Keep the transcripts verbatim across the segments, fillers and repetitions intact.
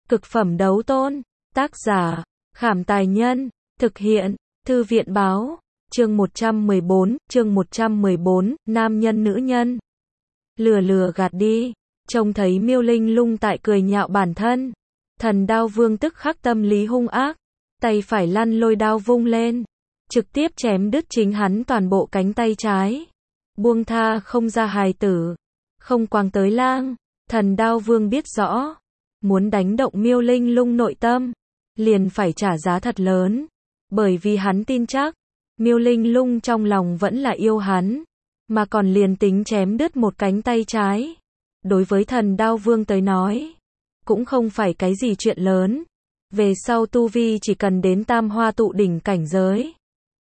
Cực phẩm đấu tôn. Tác giả, Khảm Tài Nhân. Thực hiện, Thư viện Báo. Chương một trăm mười bốn, chương một trăm mười bốn, nam nhân nữ nhân. Lừa lừa gạt đi. Trông thấy Miêu Linh Lung tại cười nhạo bản thân. Thần Đao Vương tức khắc tâm lý hung ác. Tay phải lăn lôi đao vung lên. Trực tiếp chém đứt chính hắn toàn bộ cánh tay trái. Buông tha không ra hài tử. Không quàng tới lang. Thần Đao Vương biết rõ. Muốn đánh động Miêu Linh Lung nội tâm. Liền phải trả giá thật lớn. Bởi vì hắn tin chắc. Miêu Linh Lung trong lòng vẫn là yêu hắn. Mà còn liền tính chém đứt một cánh tay trái. Đối với Thần Đao Vương tới nói. Cũng không phải cái gì chuyện lớn. Về sau tu vi chỉ cần đến tam hoa tụ đỉnh cảnh giới.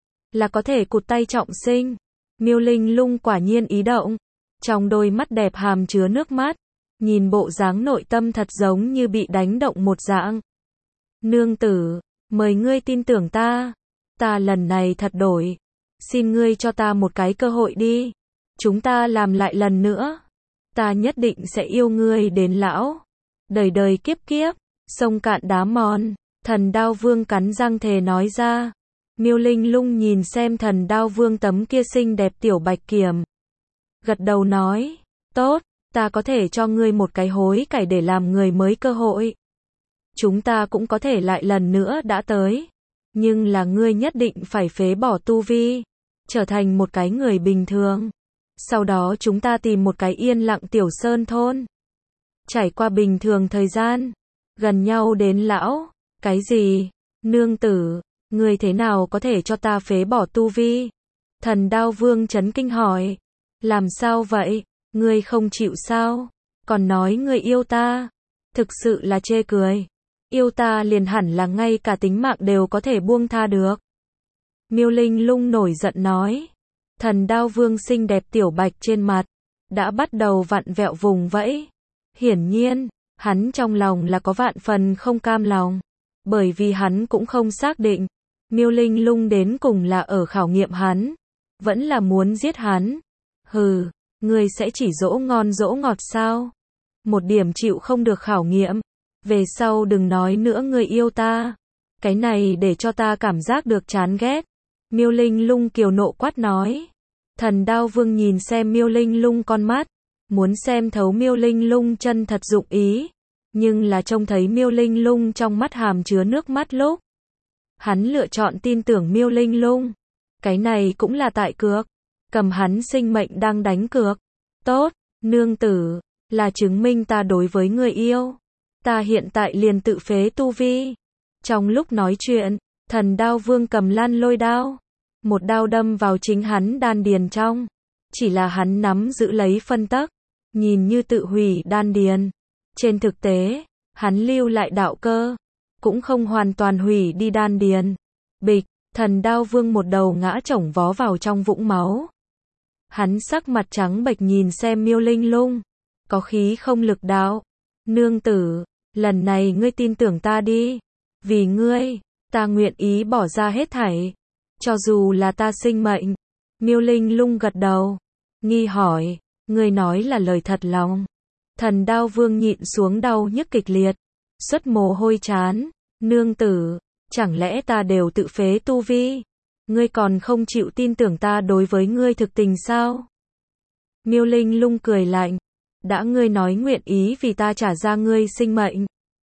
Là có thể cụt tay trọng sinh. Miêu Linh Lung quả nhiên ý động. Trong đôi mắt đẹp hàm chứa nước mắt. Nhìn bộ dáng nội tâm thật giống như bị đánh động một dạng. Nương tử, mời ngươi tin tưởng ta. Ta lần này thật đổi. Xin ngươi cho ta một cái cơ hội đi. Chúng ta làm lại lần nữa. Ta nhất định sẽ yêu ngươi đến lão. Đời đời kiếp kiếp. Sông cạn đá mòn. Thần Đao Vương cắn răng thề nói ra. Miêu Linh Lung nhìn xem Thần Đao Vương tấm kia xinh đẹp tiểu bạch kiểm. Gật đầu nói. Tốt, ta có thể cho ngươi một cái hối cải để làm người mới cơ hội. Chúng ta cũng có thể lại lần nữa đã tới. Nhưng là ngươi nhất định phải phế bỏ tu vi. Trở thành một cái người bình thường. Sau đó chúng ta tìm một cái yên lặng tiểu sơn thôn. Trải qua bình thường thời gian. Gần nhau đến lão. Cái gì? Nương tử, ngươi thế nào có thể cho ta phế bỏ tu vi? Thần Đao Vương chấn kinh hỏi. Làm sao vậy? Ngươi không chịu sao? Còn nói ngươi yêu ta. Thực sự là chê cười. Yêu ta liền hẳn là ngay cả tính mạng đều có thể buông tha được. Miêu Linh Lung nổi giận nói. Thần Đao Vương xinh đẹp tiểu bạch trên mặt. Đã bắt đầu vặn vẹo vùng vẫy. Hiển nhiên, hắn trong lòng là có vạn phần không cam lòng. Bởi vì hắn cũng không xác định. Miêu Linh Lung đến cùng là ở khảo nghiệm hắn. Vẫn là muốn giết hắn. Hừ, ngươi sẽ chỉ dỗ ngon dỗ ngọt sao? Một điểm chịu không được khảo nghiệm. Về sau đừng nói nữa ngươi yêu ta. Cái này để cho ta cảm giác được chán ghét. Miêu Linh Lung kiều nộ quát nói. Thần Đao Vương nhìn xem Miêu Linh Lung con mắt. Muốn xem thấu Miêu Linh Lung chân thật dụng ý. Nhưng là trông thấy Miêu Linh Lung trong mắt hàm chứa nước mắt lúc. Hắn lựa chọn tin tưởng Miêu Linh Lung. Cái này cũng là tại cược. Cầm hắn sinh mệnh đang đánh cược. Tốt, nương tử, là chứng minh ta đối với người yêu. Ta hiện tại liền tự phế tu vi. Trong lúc nói chuyện, Thần Đao Vương cầm lan lôi đao. Một đao đâm vào chính hắn đan điền trong. Chỉ là hắn nắm giữ lấy phân tắc. Nhìn như tự hủy đan điền. Trên thực tế, hắn lưu lại đạo cơ. Cũng không hoàn toàn hủy đi đan điền. Bịch, Thần Đao Vương một đầu ngã chổng vó vào trong vũng máu. Hắn sắc mặt trắng bệch nhìn xem Miêu Linh Lung. Có khí không lực đạo. Nương tử, lần này ngươi tin tưởng ta đi. Vì ngươi, ta nguyện ý bỏ ra hết thảy. Cho dù là ta sinh mệnh. Miêu Linh Lung gật đầu. Nghi hỏi, ngươi nói là lời thật lòng. Thần Đao Vương nhịn xuống đau nhức kịch liệt. Xuất mồ hôi chán. Nương tử, chẳng lẽ ta đều tự phế tu vi? Ngươi còn không chịu tin tưởng ta đối với ngươi thực tình sao? Miêu Linh Lung cười lạnh. Đã ngươi nói nguyện ý vì ta trả ra ngươi sinh mệnh.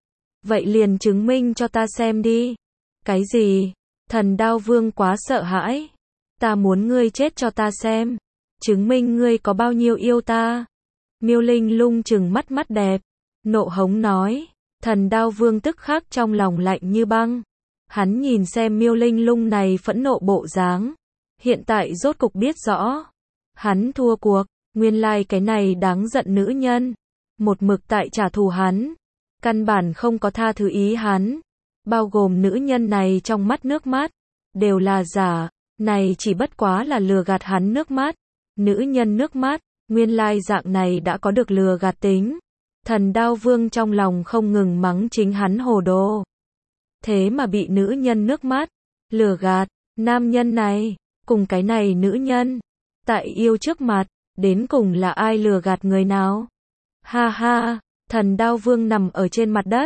Vậy liền chứng minh cho ta xem đi. Cái gì? Thần Đao Vương quá sợ hãi. Ta muốn ngươi chết cho ta xem. Chứng minh ngươi có bao nhiêu yêu ta. Miêu Linh Lung trừng mắt mắt đẹp. Nộ hống nói. Thần Đao Vương tức khắc trong lòng lạnh như băng. Hắn nhìn xem Miêu Linh Lung này phẫn nộ bộ dáng. Hiện tại rốt cục biết rõ. Hắn thua cuộc. Nguyên lai like cái này đáng giận nữ nhân. Một mực tại trả thù hắn. Căn bản không có tha thứ ý hắn. Bao gồm nữ nhân này trong mắt nước mắt. Đều là giả. Này chỉ bất quá là lừa gạt hắn nước mắt. Nữ nhân nước mắt. Nguyên lai like dạng này đã có được lừa gạt tính. Thần Đao Vương trong lòng không ngừng mắng chính hắn hồ đồ. Thế mà bị nữ nhân nước mắt. Lừa gạt. Nam nhân này. Cùng cái này nữ nhân. Tại yêu trước mặt. Đến cùng là ai lừa gạt người nào? Ha ha. Thần Đao Vương nằm ở trên mặt đất.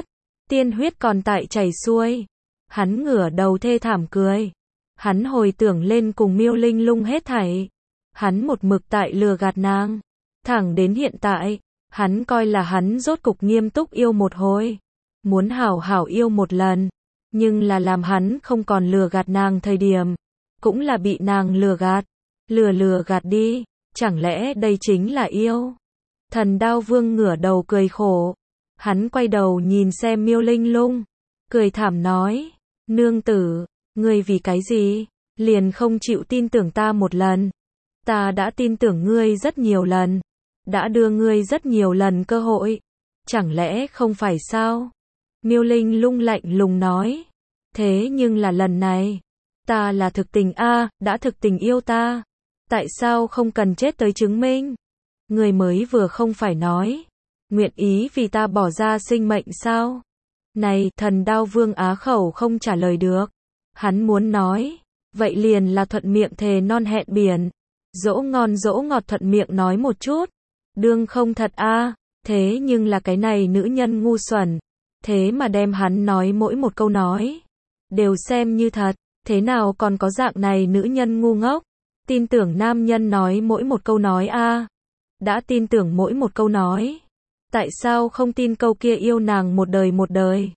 tiên huyết còn tại chảy xuôi. Hắn ngửa đầu thê thảm cười. Hắn hồi tưởng lên cùng Miêu Linh Lung hết thảy. Hắn một mực tại lừa gạt nàng. Thẳng đến hiện tại, hắn coi là hắn rốt cục nghiêm túc yêu một hồi. Muốn hảo hảo yêu một lần. Nhưng là làm hắn không còn lừa gạt nàng thời điểm. Cũng là bị nàng lừa gạt. Lừa lừa gạt đi. Chẳng lẽ đây chính là yêu? Thần Đao Vương ngửa đầu cười khổ. Hắn quay đầu nhìn xem Miêu Linh Lung. Cười thảm nói. Nương tử, ngươi vì cái gì? Liền không chịu tin tưởng ta một lần. Ta đã tin tưởng ngươi rất nhiều lần. Đã đưa ngươi rất nhiều lần cơ hội. Chẳng lẽ không phải sao? Miêu Linh Lung lạnh lùng nói. Thế nhưng là lần này. Ta là thực tình a, đã thực tình yêu ta. Tại sao không cần chết tới chứng minh? Ngươi mới vừa không phải nói. Nguyện ý vì ta bỏ ra sinh mệnh sao? Này, Thần Đao Vương á khẩu không trả lời được. Hắn muốn nói. Vậy liền là thuận miệng thề non hẹn biển. Dỗ ngon dỗ ngọt thuận miệng nói một chút. Đương không thật a. Thế nhưng là cái này nữ nhân ngu xuẩn. Thế mà đem hắn nói mỗi một câu nói. Đều xem như thật. Thế nào còn có dạng này nữ nhân ngu ngốc. Tin tưởng nam nhân nói mỗi một câu nói a. Đã tin tưởng mỗi một câu nói. Tại sao không tin câu kia yêu nàng một đời một đời?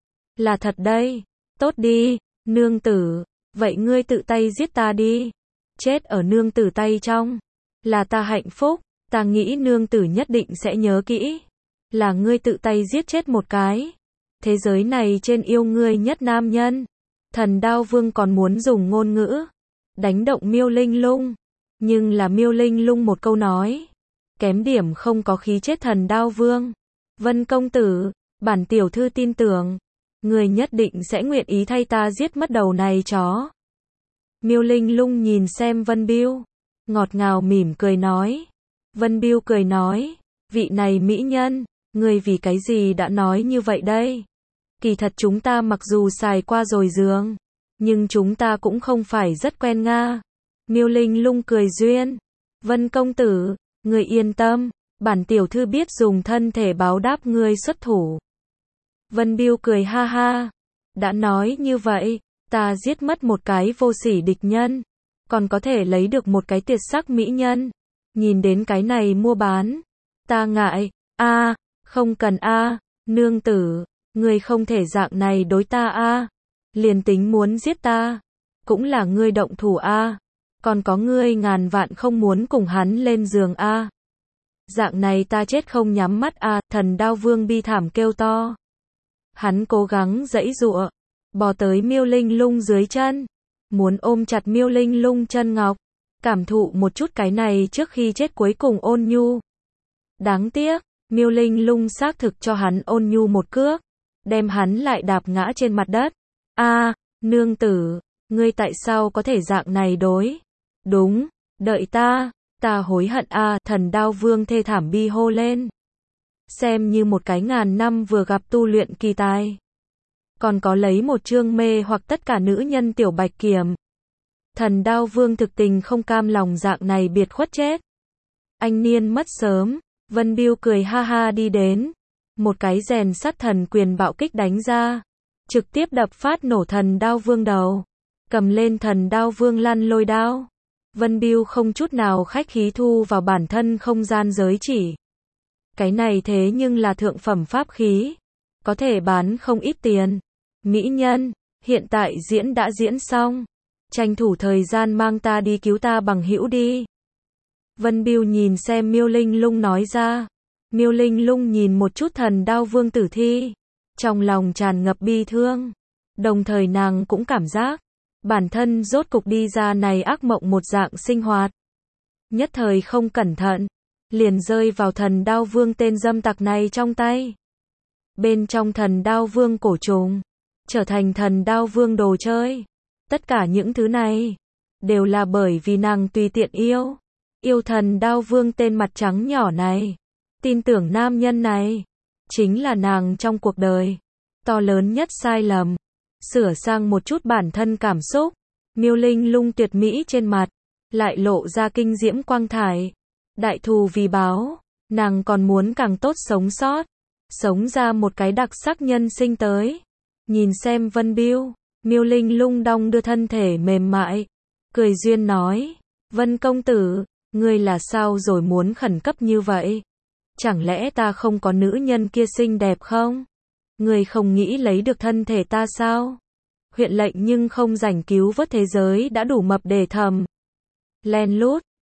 Là thật đây. Tốt đi, nương tử. Vậy ngươi tự tay giết ta đi. Chết ở nương tử tay trong. Là ta hạnh phúc. Ta nghĩ nương tử nhất định sẽ nhớ kỹ. Là ngươi tự tay giết chết một cái. Thế giới này trên yêu ngươi nhất nam nhân. Thần Đao Vương còn muốn dùng ngôn ngữ. Đánh động Miêu Linh Lung. Nhưng là Miêu Linh Lung một câu nói. Kém điểm không có khí chết Thần Đao Vương. Vân công tử, bản tiểu thư tin tưởng. Người nhất định sẽ nguyện ý thay ta giết mất đầu này chó. Miêu Linh Lung nhìn xem Vân Biêu. Ngọt ngào mỉm cười nói. Vân Biêu cười nói. Vị này mỹ nhân, người vì cái gì đã nói như vậy đây? Kỳ thật chúng ta mặc dù xài qua rồi giường. Nhưng chúng ta cũng không phải rất quen nga. Miêu Linh Lung cười duyên. Vân công tử, người yên tâm. Bản tiểu thư biết dùng thân thể báo đáp ngươi xuất thủ. Vân Biêu cười ha ha. Đã nói như vậy, ta giết mất một cái vô sỉ địch nhân. Còn có thể lấy được một cái tuyệt sắc mỹ nhân. Nhìn đến cái này mua bán. Ta ngại. A, không cần a, nương tử. Ngươi không thể dạng này đối ta a. Liền tính muốn giết ta. Cũng là ngươi động thủ a. Còn có ngươi ngàn vạn không muốn cùng hắn lên giường a. Dạng này ta chết không nhắm mắt a. Thần Đao Vương bi thảm kêu to. Hắn cố gắng giãy giụa, bò tới Miêu Linh Lung dưới chân, muốn ôm chặt Miêu Linh Lung chân ngọc, cảm thụ một chút cái này trước khi chết cuối cùng ôn nhu. Đáng tiếc, Miêu Linh Lung xác thực cho hắn ôn nhu một cước, đem hắn lại đạp ngã trên mặt đất. A, nương tử, ngươi tại sao có thể dạng này đối? Đúng, đợi ta, ta hối hận a. Thần Đao Vương thê thảm bi hô lên. Xem như một cái ngàn năm vừa gặp tu luyện kỳ tài. Còn có lấy một chương mê hoặc tất cả nữ nhân tiểu bạch kiểm. Thần Đao Vương thực tình không cam lòng dạng này biệt khuất chết. Anh niên mất sớm, Vân Biêu cười ha ha đi đến. Một cái rèn sắt thần quyền bạo kích đánh ra. Trực tiếp đập phát nổ Thần Đao Vương đầu. Cầm lên Thần Đao Vương lăn lôi đao. Vân Biêu không chút nào khách khí thu vào bản thân không gian giới chỉ. Cái này thế nhưng là thượng phẩm pháp khí. Có thể bán không ít tiền. Mỹ nhân, hiện tại diễn đã diễn xong. Tranh thủ thời gian mang ta đi cứu ta bằng hữu đi. Vân Biêu nhìn xem Miêu Linh Lung nói ra. Miêu Linh Lung nhìn một chút Thần Đao Vương tử thi. Trong lòng tràn ngập bi thương. Đồng thời nàng cũng cảm giác. Bản thân rốt cục đi ra này ác mộng một dạng sinh hoạt. Nhất thời không cẩn thận. Liền rơi vào Thần Đao Vương tên dâm tặc này trong tay. Bên trong Thần Đao Vương cổ trùng. Trở thành Thần Đao Vương đồ chơi. Tất cả những thứ này. Đều là bởi vì nàng tùy tiện yêu. Yêu Thần Đao Vương tên mặt trắng nhỏ này. Tin tưởng nam nhân này. Chính là nàng trong cuộc đời. To lớn nhất sai lầm. Sửa sang một chút bản thân cảm xúc. Miêu Linh Lung tuyệt mỹ trên mặt. Lại lộ ra kinh diễm quang thải. Đại thù vì báo. Nàng còn muốn càng tốt sống sót. sống ra một cái đặc sắc nhân sinh tới. Nhìn xem Vân Biêu, Miêu Linh lung đong đưa thân thể mềm mại, cười duyên nói, Vân công tử, ngươi là sao rồi muốn khẩn cấp như vậy? Chẳng lẽ ta không có nữ nhân kia xinh đẹp không? Ngươi không nghĩ lấy được thân thể ta sao? Huyện lệnh nhưng không rảnh cứu vớt thế giới đã đủ mập để thầm. Len lút,